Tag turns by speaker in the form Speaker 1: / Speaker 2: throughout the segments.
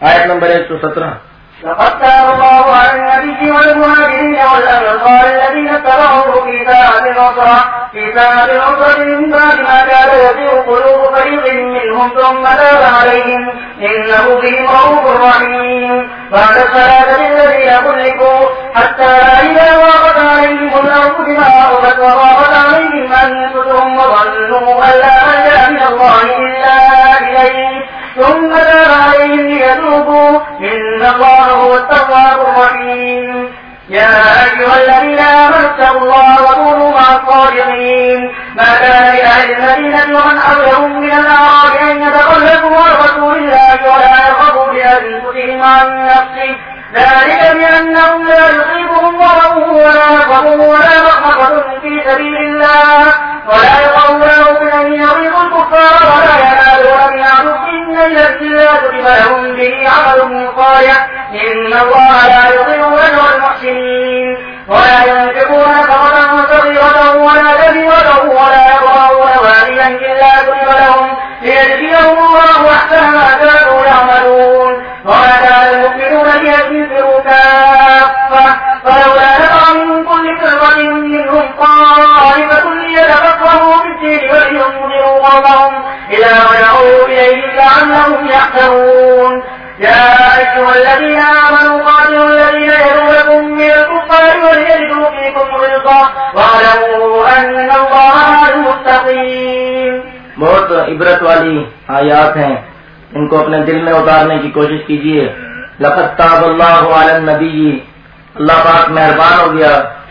Speaker 1: آیت نمبر 117.
Speaker 2: لقد تاب الله على النبي والمهاجرين والأنصار الذين اتبعوه في ساعة العسرة من بعد ما كاد يزيغ قلوب فريق منهم ثم تاب عليهم إنه بهم رؤوف رحيم. بعد الثلاثة الذين خلفوا حتى إذا ضاقت عليهم الأرض بما رحبت وضاقت عليهم أنفسهم وظنوا أن لا ملجأ من الله إلا إليه ثم تاب عليهم ليتوبوا إن الله هو التواب الرحيم. يا أيها الذين آمنوا اتقوا الله وكونوا مع الصادقين. ما كان لأهل المدينة ومن حولهم من الأعراب أن يتخلفوا عن رسول الله ولا يرغبوا بأنفسهم عن نفسه ذلك بأنهم لا يصيبهم ضرر ولا نصب ولا مخمصة في سبيل الله ولا يقومون أن يغيظوا الكفار ولا ينالون من عدو إلا لا كتب لهم به عمل صالح إن الله لا يضيع أجر المحسنين. ولا ينفقون نفقة صغيرة ولا كبيرة ولا يقرؤون والدا إلا كتب لهم ليجزيهم الله أحسن ما كانوا يعملون. وما كان المؤمنون لينفروا كافة فلولا نفر من كل فرقة منهم طائفة ليتفقهوا في الدين ولينذروا قومهم إذا رجعوا إليه لعلهم يحذرون. يا أيها الذين آمنوا قاتلوا الذين يلونكم من الكفار وليجدوا فيكم غلظة واعلموا أن الله مع المتقين.
Speaker 1: بہت عبرت والی آیات ہیں، ان کو اپنے دل میں اتارنے کی کوشش کیجیے. لقد تاب اللہ علی النبی، اللہ پاک مہربان ہو گیا،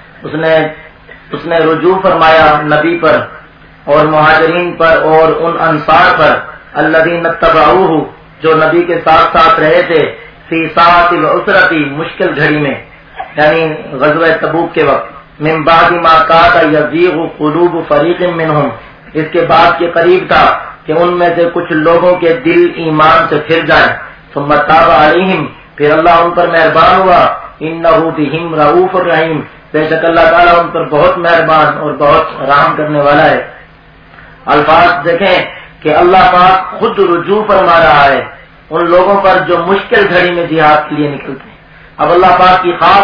Speaker 1: اس نے رجوع فرمایا نبی پر اور مہاجرین پر اور ان انصار پر الذین اتبعوہ جو نبی کے ساتھ ساتھ رہے تھے فی ساعۃ العسرۃ مشکل گھڑی میں، یعنی غزوہ تبوک کے وقت. من بعد ما کاد یزیغ قلوب فریق منہم، اس کے بعد کے قریب تھا کہ ان میں سے کچھ لوگوں کے دل ایمان سے پھر جائیں. ثم تاب علیہم، پھر اللہ ان پر مہربان ہوا. انہ بہم رؤوف الرحیم، بے شک اللہ تعالیٰ ان پر بہت مہربان اور بہت رحم کرنے والا ہے. الفاظ دیکھیں کہ اللہ پاک خود رجوع فرما رہا ہے ان لوگوں پر جو مشکل گھڑی میں جہاد کے لیے نکلتے ہیں. اب اللہ پاک کی خاص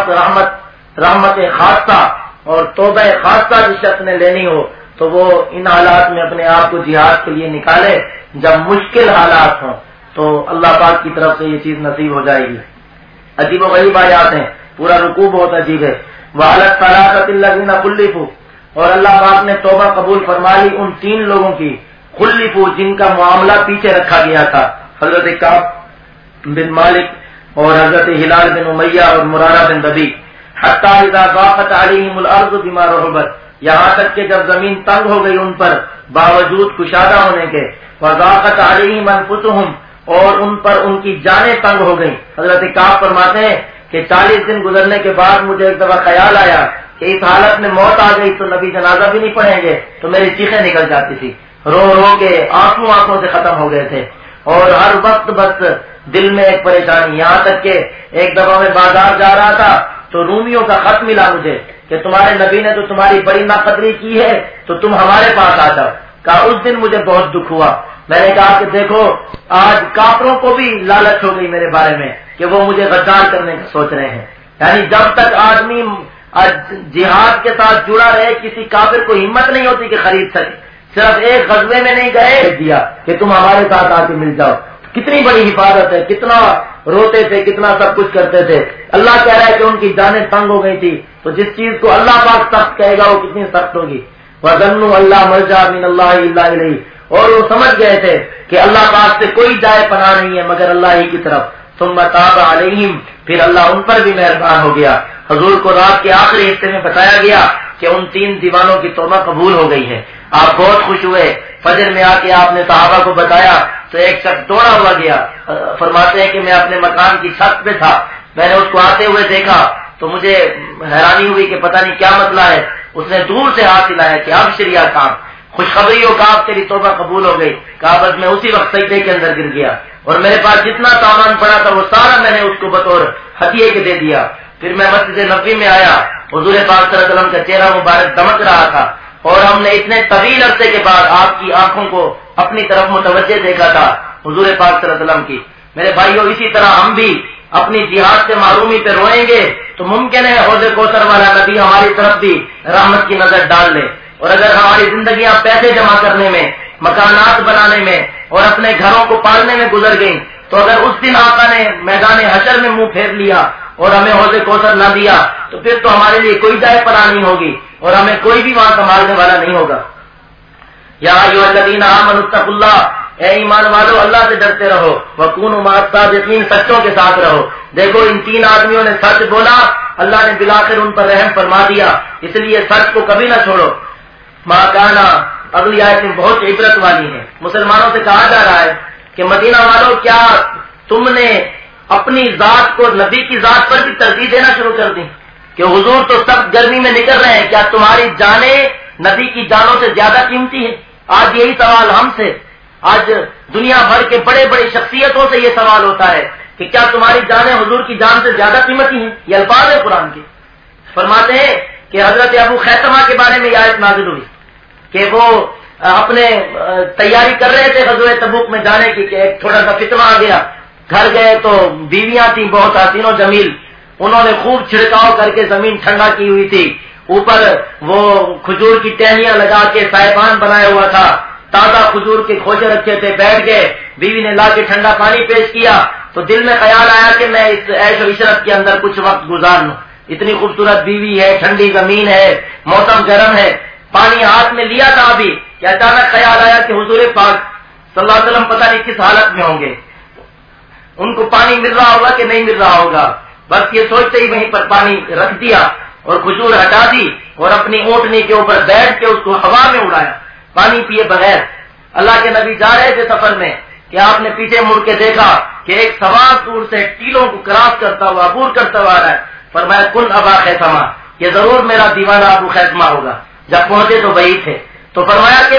Speaker 1: رحمت خاصہ اور توبہ خاصہ جس شخص نے لینی ہو تو وہ ان حالات میں اپنے آپ کو جہاد کے لیے نکالے. جب مشکل حالات ہوں تو اللہ پاک کی طرف سے یہ چیز نصیب ہو جائے گی. عجیب و غریب آیات ہیں، پورا رکوع بہت عجیب ہے. وَعَلَى الثَّلَاثَةِ الَّذِينَ خُلِّفُوا، اور اللہ پاک نے توبہ قبول فرما لی ان 3 لوگوں کی خلفوا جن کا معاملہ پیچھے رکھا گیا تھا، حضرت کعب بن مالک اور حضرت ہلال بن امیہ اور مرارہ بن ربیع. حتی اذا ضاقت علیہم الارض بما رحبت، یہاں تک کہ جب زمین تنگ ہو گئی ان پر باوجود کشادہ ہونے کے. وضاقت علیہم انفسہم، اور ان پر ان کی جانیں تنگ ہو گئیں. حضرت کعب فرماتے ہیں کہ 40 دن گزرنے کے بعد مجھے ایک دفعہ خیال آیا کہ اس حالت میں موت آ گئی تو نبی جنازہ بھی نہیں پڑھیں گے تو میری چیخیں نکل جاتی تھی. رو رو کے آنکھوں سے ختم ہو گئے تھے اور ہر وقت بس دل میں ایک پریشانی. یہاں تک کہ ایک دفعہ میں بازار جا رہا تھا تو رومیوں کا خط ملا مجھے کہ تمہارے نبی نے تو تمہاری بڑی ناقدری کی ہے تو تم ہمارے پاس آ جاؤ. کہا اس دن مجھے بہت دکھ ہوا. میں نے کہا کہ دیکھو آج کافروں کو بھی لالچ ہو گئی میرے بارے میں کہ وہ مجھے غدار کرنے کا سوچ رہے ہیں. یعنی جب تک آدمی جہاد کے ساتھ جڑا رہے کسی کافر کو ہمت نہیں ہوتی کہ خرید سکے. صرف ایک غزوے میں نہیں گئے دیا کہ تم ہمارے ساتھ آ کے مل جاؤ. کتنی بڑی حفاظت ہے، کتنا روتے تھے، کتنا سب کچھ کرتے تھے. اللہ کہہ رہا ہے کہ ان کی جانیں تنگ ہو گئی تھی تو جس چیز کو اللہ پاک سخت کہے گا وہ کتنی سخت ہوگی. وَظَنُّوا أَلَّا مَلْجَأَ مِنَ اللَّهِ إِلَّا إِلَيْهِ، اور وہ سمجھ گئے تھے کہ اللہ پاک سے کوئی جائے پناہ نہیں ہے مگر اللہ ہی کی طرف. ثُمَّ تَابَ عَلَيْهِمْ، پھر اللہ ان پر بھی مہربان ہو گیا. حضور کو رات کے آخری حصے میں بتایا گیا کہ ان 3 دیوانوں کی توبہ قبول ہو گئی ہے. آپ بہت خوش ہوئے. فجر میں آ کے آپ نے صحابہ کو بتایا تو ایک شخص دوڑا ہوا گیا. فرماتے ہیں کہ میں اپنے مکان کی چھت پہ تھا، میں نے اس کو آتے ہوئے دیکھا تو مجھے حیرانی ہوئی کہ پتہ نہیں کیا مسئلہ ہے. اس نے دور سے ہاتھ ہلایا کہ اب شریعہ کام خوشخبری ہو کہا تیری توبہ قبول ہو گئی. کہا بس میں اسی وقت سجدے کے اندر گر گیا اور میرے پاس جتنا سامان پڑا تھا وہ سارا میں نے اس کو بطور ہدیے کے دے دیا. پھر میں مسجد نبوی میں آیا، حضور پاک صلی اللہ علیہ وسلم کا چہرہ مبارک دمک رہا تھا اور ہم نے اتنے طویل عرصے کے بعد آپ کی آنکھوں کو اپنی طرف متوجہ دیکھا تھا حضور پاک صلی اللہ علیہ وسلم کی. میرے بھائیوں اسی طرح ہم بھی اپنی جہاد سے محرومی پہ روئیں گے تو ممکن ہے حوض کوثر والا نبی ہماری طرف بھی رحمت کی نظر ڈال لے. اور اگر ہماری زندگیاں پیسے جمع کرنے میں، مکانات بنانے میں اور اپنے گھروں کو پالنے میں گزر گئیں، تو اگر اس دن آقا نے میدان حشر میں منہ پھیر لیا اور ہمیں حوض کوثر نہ دیا تو پھر تو ہمارے لیے کوئی جائے پناہ نہیں ہوگی اور ہمیں کوئی بھی وہاں سنبھالنے والا نہیں ہوگا. یا ایھا الذین آمنوا اتقوا اللہ، اے ایمان والو اللہ سے ڈرتے رہو، وکونوا مع الصادقین، سچوں کے ساتھ رہو. دیکھو ان تین آدمیوں نے سچ بولا، اللہ نے بالآخر ان پر رحم فرما دیا، اس لیے سچ کو کبھی نہ چھوڑو. ما کانا، اگلی آیت میں بہت عبرت والی ہے. مسلمانوں سے کہا جا رہا ہے کہ مدینہ والوں کیا تم نے اپنی ذات کو نبی کی ذات پر بھی ترجیح دینا شروع کر دی کہ حضور تو سب گرمی میں نکل رہے ہیں، کیا تمہاری جانیں نبی کی جانوں سے زیادہ قیمتی ہے؟ آج یہی سوال ہم سے، آج دنیا بھر کے بڑے بڑے شخصیتوں سے یہ سوال ہوتا ہے کہ کیا تمہاری جانیں حضور کی جان سے زیادہ قیمتی ہیں؟ یہ الفاظ ہے قرآن کے. فرماتے ہیں کہ حضرت ابو خیثمہ کے بارے میں یہ آیت نازل ہوئی کہ وہ اپنے تیاری کر رہے تھے غزوہ تبوک میں جانے کی کہ ایک تھوڑا سا فتنہ آ گیا. گھر گئے تو بیویاں تھیں بہت حسین و جمیل، انہوں نے خوب چھڑکاؤ کر کے زمین ٹھنڈا کی ہوئی تھی، اوپر وہ کھجور کی ٹہنیاں لگا کے سائبان بنایا ہوا تھا، تازہ کھجور کے کھوجے رکھے تھے. بیٹھ گئے، بیوی نے لا کے ٹھنڈا پانی پیش کیا تو دل میں خیال آیا کہ میں اس عیش و عشرت کے اندر کچھ وقت گزار لوں. اتنی خوبصورت بیوی ہے، ٹھنڈی زمین ہے، موسم گرم ہے. پانی ہاتھ میں لیا تھا ابھی کہ اچانک خیال آیا کہ حضور پاک صلی اللہ علیہ وسلم پتہ نہیں کس حالت میں ہوں گے، ان کو پانی مل رہا ہوگا کہ نہیں مل رہا ہوگا. بس یہ سوچتے ہی وہیں پر پانی رکھ دیا اور کھجور ہٹا دی اور اپنی اونٹنی کے اوپر بیٹھ کے اس کو ہوا میں اڑایا پانی پیے بغیر. اللہ کے نبی جا رہے تھے سفر میں کہ آپ نے پیچھے مڑ کے دیکھا کہ ایک سوار دور سے ٹیلوں کو کراس کرتا ہوا عبور کرتا ہوا آ رہا ہے. فرمایا کن ابا خیثمہ، یہ ضرور میرا دیوانہ ابو خیثمہ ہوگا. جب پہنچے تو وہی تھے. تو فرمایا کہ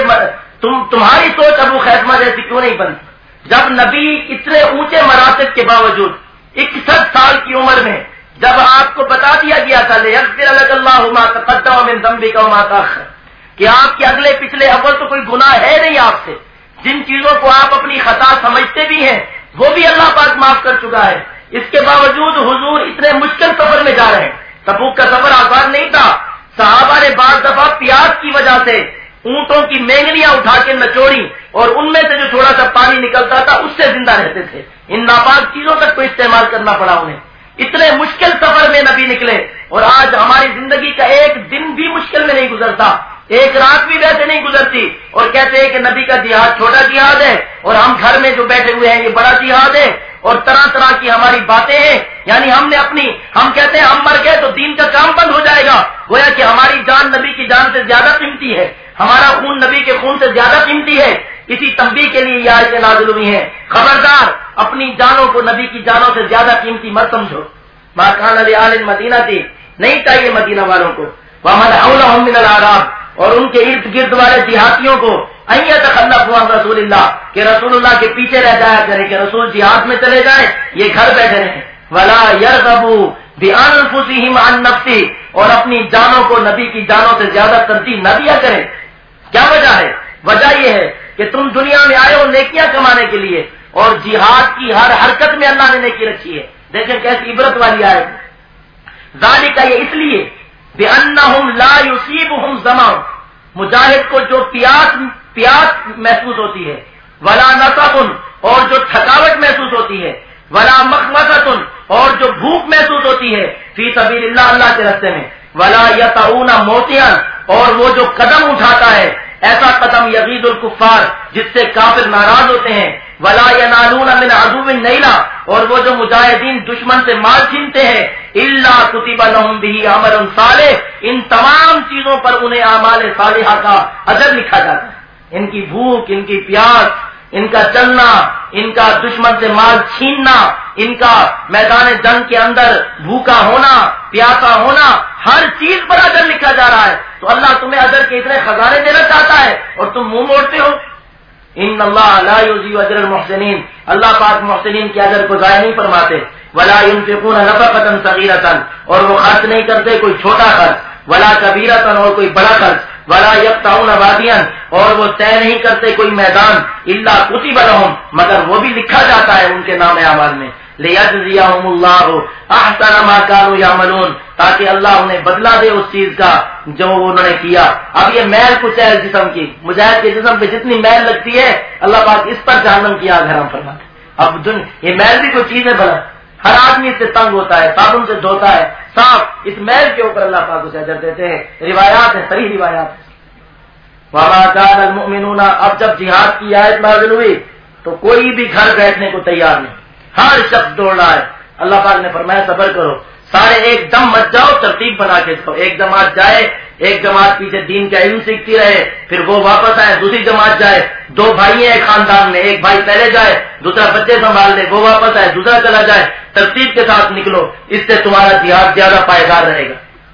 Speaker 1: تمہاری سوچ ابو خیثمہ جیسی کیوں نہیں بنتی؟ جب نبی اتنے اونچے مراتب کے باوجود 61 سال کی عمر میں جب آپ کو بتا دیا گیا تھا لِيَغْفِرَ لَكَ اللَّهُ مَا تَقَدَّمَ مِن ذَنبِكَ وَمَا تَأَخَّرَ، کہ آپ کے اگلے پچھلے اول تو کوئی گناہ ہے نہیں آپ سے، جن چیزوں کو آپ اپنی خطا سمجھتے بھی ہیں وہ بھی اللہ پاک معاف کر چکا ہے. اس کے باوجود حضور اتنے مشکل سفر میں جا رہے ہیں. تبوک کا سفر آسان نہیں تھا. صحابہ نے بعض دفعہ پیاس کی وجہ سے اونٹوں کی مینگلیاں اٹھا کے نچوڑی اور ان میں سے جو تھوڑا سا پانی نکلتا تھا اس سے زندہ رہتے تھے. ان ناپاک چیزوں تک کو استعمال کرنا پڑا انہیں. اتنے مشکل سفر میں نبی نکلے اور آج ہماری زندگی کا ایک دن بھی مشکل میں نہیں گزرتا، ایک رات بھی ویسے نہیں گزرتی، اور کہتے ہیں کہ نبی کا جہاد چھوٹا جہاد ہے اور ہم گھر میں جو بیٹھے ہوئے ہیں یہ بڑا جہاد ہے، اور طرح طرح کی ہماری باتیں ہیں. یعنی ہم کہتے ہیں ہم مر گئے تو دین کا کام بند ہو جائے گا، گویا کہ ہماری جان نبی کی جان سے زیادہ قیمتی ہے، ہمارا خون نبی کے خون سے زیادہ قیمتی ہے. اسی تنبیہ کے لیے یہ آیتیں نازل ہوئی ہیں. خبردار اپنی جانوں کو نبی کی جانوں سے زیادہ قیمتی مت سمجھو. ما کان لآل المدینہ تھی، نہیں چاہیے مدینہ والوں کو، ومن حولهم من الاعراب، اور ان کے ارد گرد والے دیہاتیوں کو ان یتخلفوا عن رسول اللہ، کہ رسول اللہ کے پیچھے رہ جایا کرے، کہ رسول جہاد میں چلے جائیں یہ گھر بیٹھے رہیں. ولا يرغبوا بانفسهم عن نفسه، اور اپنی جانوں کو نبی کی جانوں سے زیادہ ترجیح نہ دیا کریں. کیا وجہ ہے؟ وجہ یہ ہے کہ تم دنیا میں آئے ہو نیکیاں کمانے کے لیے، اور جہاد کی ہر حرکت میں اللہ نے نیکی رکھی ہے. دیکھیں کیسی عبرت والی آیت. ذالک، یہ اس لیے بأنہم لا یصیبہم ظمأ، مجاہد کو جو پیاس محسوس ہوتی ہے، ولا نصب، اور جو تھکاوٹ محسوس ہوتی ہے، ولا مخمصۃ، اور جو بھوک محسوس ہوتی ہے فی سبیل اللہ، اللہ کے راستے میں، ولا یطعون موطئا، اور وہ جو قدم اٹھاتا ہے ایسا قدم یغیظ الکفار جس سے کافر ناراض ہوتے ہیں، ولا ینالون من عدو نیلا، اور وہ جو مجاہدین دشمن سے مال چھینتے ہیں، الا کتب لهم به عمل صالح، ان تمام چیزوں پر انہیں اعمال صالحہ کا اجر لکھا جاتا ہے. ان کی بھوک، ان کی پیاس، ان کا چلنا، ان کا دشمن سے مال چھیننا، ان کا میدان جنگ کے اندر بھوکا ہونا، پیاسا ہونا، ہر چیز پر اجر لکھا جا رہا ہے. تو اللہ تمہیں اجر کے اتنے خزانے دینا چاہتا ہے اور تم منہ موڑتے ہو. ان اللہ لا یضیع اجر المحسنین، اللہ پاک محسنین کے اجر کو ضائع نہیں فرماتے. ولا ينفقون نفقة صغیرة، اور وہ خرچ نہیں کرتے کوئی چھوٹا خرچ، ولا کبیرة، اور کوئی بڑا خرچ، ولا یقطعون وادیا، اور وہ طے نہیں کرتے کوئی میدان، الا کتب لهم، مگر وہ بھی لکھا جاتا ہے ان کے نام اعمال میں، لیجزیہم اللہ احسن ما كانوا یعملون، تاکہ اللہ انہیں بدلہ دے اس چیز کا جو انہوں نے کیا۔ اب یہ میل کچھ ہے جسم کی، مجاہد کے جسم پہ جتنی میل لگتی ہے اللہ پاک اس پر جہنم کی آگ حرام فرماتے۔ اب یہ میل بھی کوئی چیز ہے بھلا، ہر آدمی اس سے تنگ ہوتا ہے، صابن سے دھوتا ہے، صاف اس میل کے اوپر اللہ پاک اسے اجر دیتے ہیں۔ روایات ہیں، صحیح روایات ہیں۔ وما كان المؤمنون، اب جب جہاد کی آیت نازل ہوئی تو کوئی بھی گھر بیٹھنے کو تیار نہیں، ہر شخص دوڑ رہا ہے۔ اللہ پاک نے فرمایا صبر کرو، سارے ایک دم مت جاؤ، ترتیب بنا کے جاؤ، ایک جماعت جائے، ایک جماعت پیچھے دین کا علم سیکھتی رہے، پھر وہ واپس آئے، دوسری جماعت جائے، دو بھائی ہیں خاندان میں، ایک بھائی پہلے جائے، دوسرا بچے سنبھال لے، وہ واپس آئے، دوسرا چلا جائے، ترتیب کے ساتھ نکلو، اس سے تمہارا جہاد زیادہ پائیدار رہے گا۔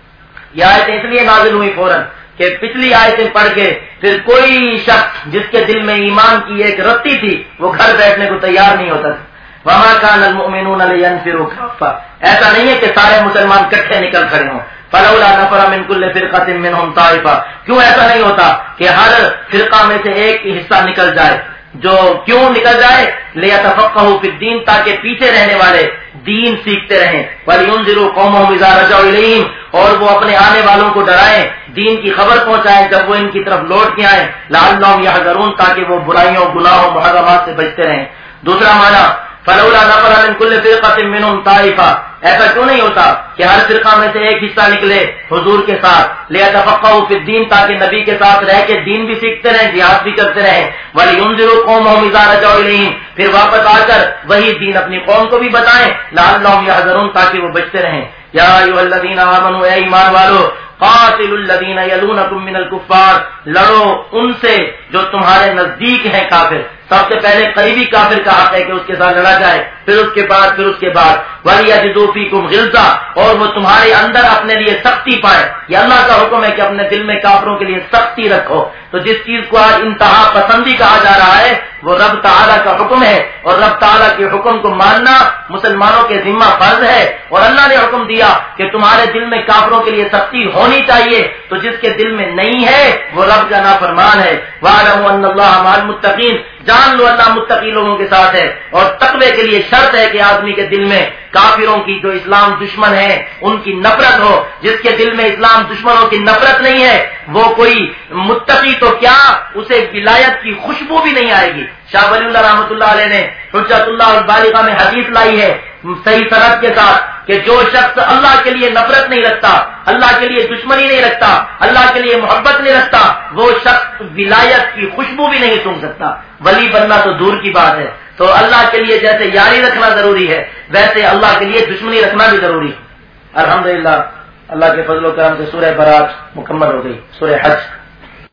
Speaker 1: یہ آیتیں اس لیے نازل ہوئی فوراً کہ پچھلی آیتیں پڑھ کے پھر کوئی شخص جس کے دل میں ایمان کی ایک رتی تھی وہ گھر بیٹھنے کو تیار نہیں ہوتا تھا۔ وما كان المؤمنون لينفروا كافة، ایسا نہیں ہے کہ سارے مسلمان کٹھے نکل کھڑے ہوں۔ فلولا نفر من كل فرقة منهم طائفة، کیوں ایسا نہیں ہوتا کہ ہر فرقہ میں سے ایک حصہ نکل جائے، جو کیوں نکل جائے؟ ليتفقهوا في الدين، تاکہ پیچھے رہنے والے دین سیکھتے رہیں، وَلِيُنذِرُوا قَوْمَهُمْ إِذَا رَجَعُوا إِلَيْهِمْ، اور وہ اپنے آنے والوں کو ڈرائیں، دین کی خبر پہنچائیں جب وہ ان کی طرف لوٹ کے آئیں، لَعَلَّهُمْ يَحْذَرُونَ، تاکہ وہ برائیوں گناہوں محرمات سے بچتے رہیں۔ دوسرا معنی فلولا نفر من كل فرقة منهم طائفة، ایسا کیوں نہیں ہوتا کہ ہر فرقہ میں سے ایک حصہ نکلے حضور کے ساتھ، ليتفقهوا في الدين، تاکہ نبی کے ساتھ رہ کے دین بھی سیکھتے رہیں، جہاد بھی کرتے رہیں، وَلِيُنذِرُوا قَوْمَهُمْ إِذَا رَجَعُوا إِلَيْهِمْ، پھر واپس آ کر وہی دین اپنی قوم کو بھی بتائیں، لَعَلَّهُمْ يَحْذَرُونَ، تاکہ وہ بچتے رہیں۔ یا ایھا الذین آمنوا، اے ایمان والو، قاتلوا الذین یلونکم من الکفار، لڑو ان سے جو تمہارے نزدیک ہیں کافر۔ سب سے پہلے قریبی کافر کا حق ہے کہ اس کے ساتھ لڑا جائے، پھر اس کے بعد وَلْيَجِدُوا فِيكُمْ غِلْظَةً، اور وہ تمہارے اندر اپنے لیے سختی پائے۔ یہ اللہ کا حکم ہے کہ اپنے دل میں کافروں کے لیے سختی رکھو۔ تو جس چیز کو آج انتہا پسندی کہا جا رہا ہے وہ رب تعالیٰ کا حکم ہے، اور رب تعالیٰ کے حکم کو ماننا مسلمانوں کے ذمہ فرض ہے، اور اللہ نے حکم دیا کہ تمہارے دل میں کافروں کے لیے سختی ہونی چاہیے، تو جس کے دل میں نہیں ہے وہ رب کا نافرمان ہے۔ وَاعْلَمُوا أَنَّ اللَّهَ مَعَ الْمُتَّقِينَ، جان لو اللہ متقی لوگوں کے ساتھ ہے، اور تقوی کے لیے شرط ہے کہ آدمی کے دل میں کافروں کی جو اسلام دشمن ہے ان کی نفرت ہو۔ جس کے دل میں اسلام دشمنوں کی نفرت نہیں ہے وہ کوئی متقی تو کیا، اسے ولایت کی خوشبو بھی نہیں آئے گی۔ شاہ ولی اللہ رحمۃ اللہ علیہ نے حجت اللہ البالغہ میں حدیث لائی ہے صحیح سند کے ساتھ کہ جو شخص اللہ کے لیے نفرت نہیں رکھتا، اللہ کے لیے دشمنی نہیں رکھتا، اللہ کے لیے محبت نہیں رکھتا، وہ شخص ولایت کی خوشبو بھی نہیں سونگھ سکتا۔ ولی بننا تو دور کی بات ہے۔ تو اللہ کے لیے جیسے یاری رکھنا ضروری ہے ویسے اللہ کے لیے دشمنی رکھنا بھی ضروری ہے۔ الحمدللہ اللہ کے فضل و کرم سے سورہ برات مکمل ہو گئی، سورہ حج۔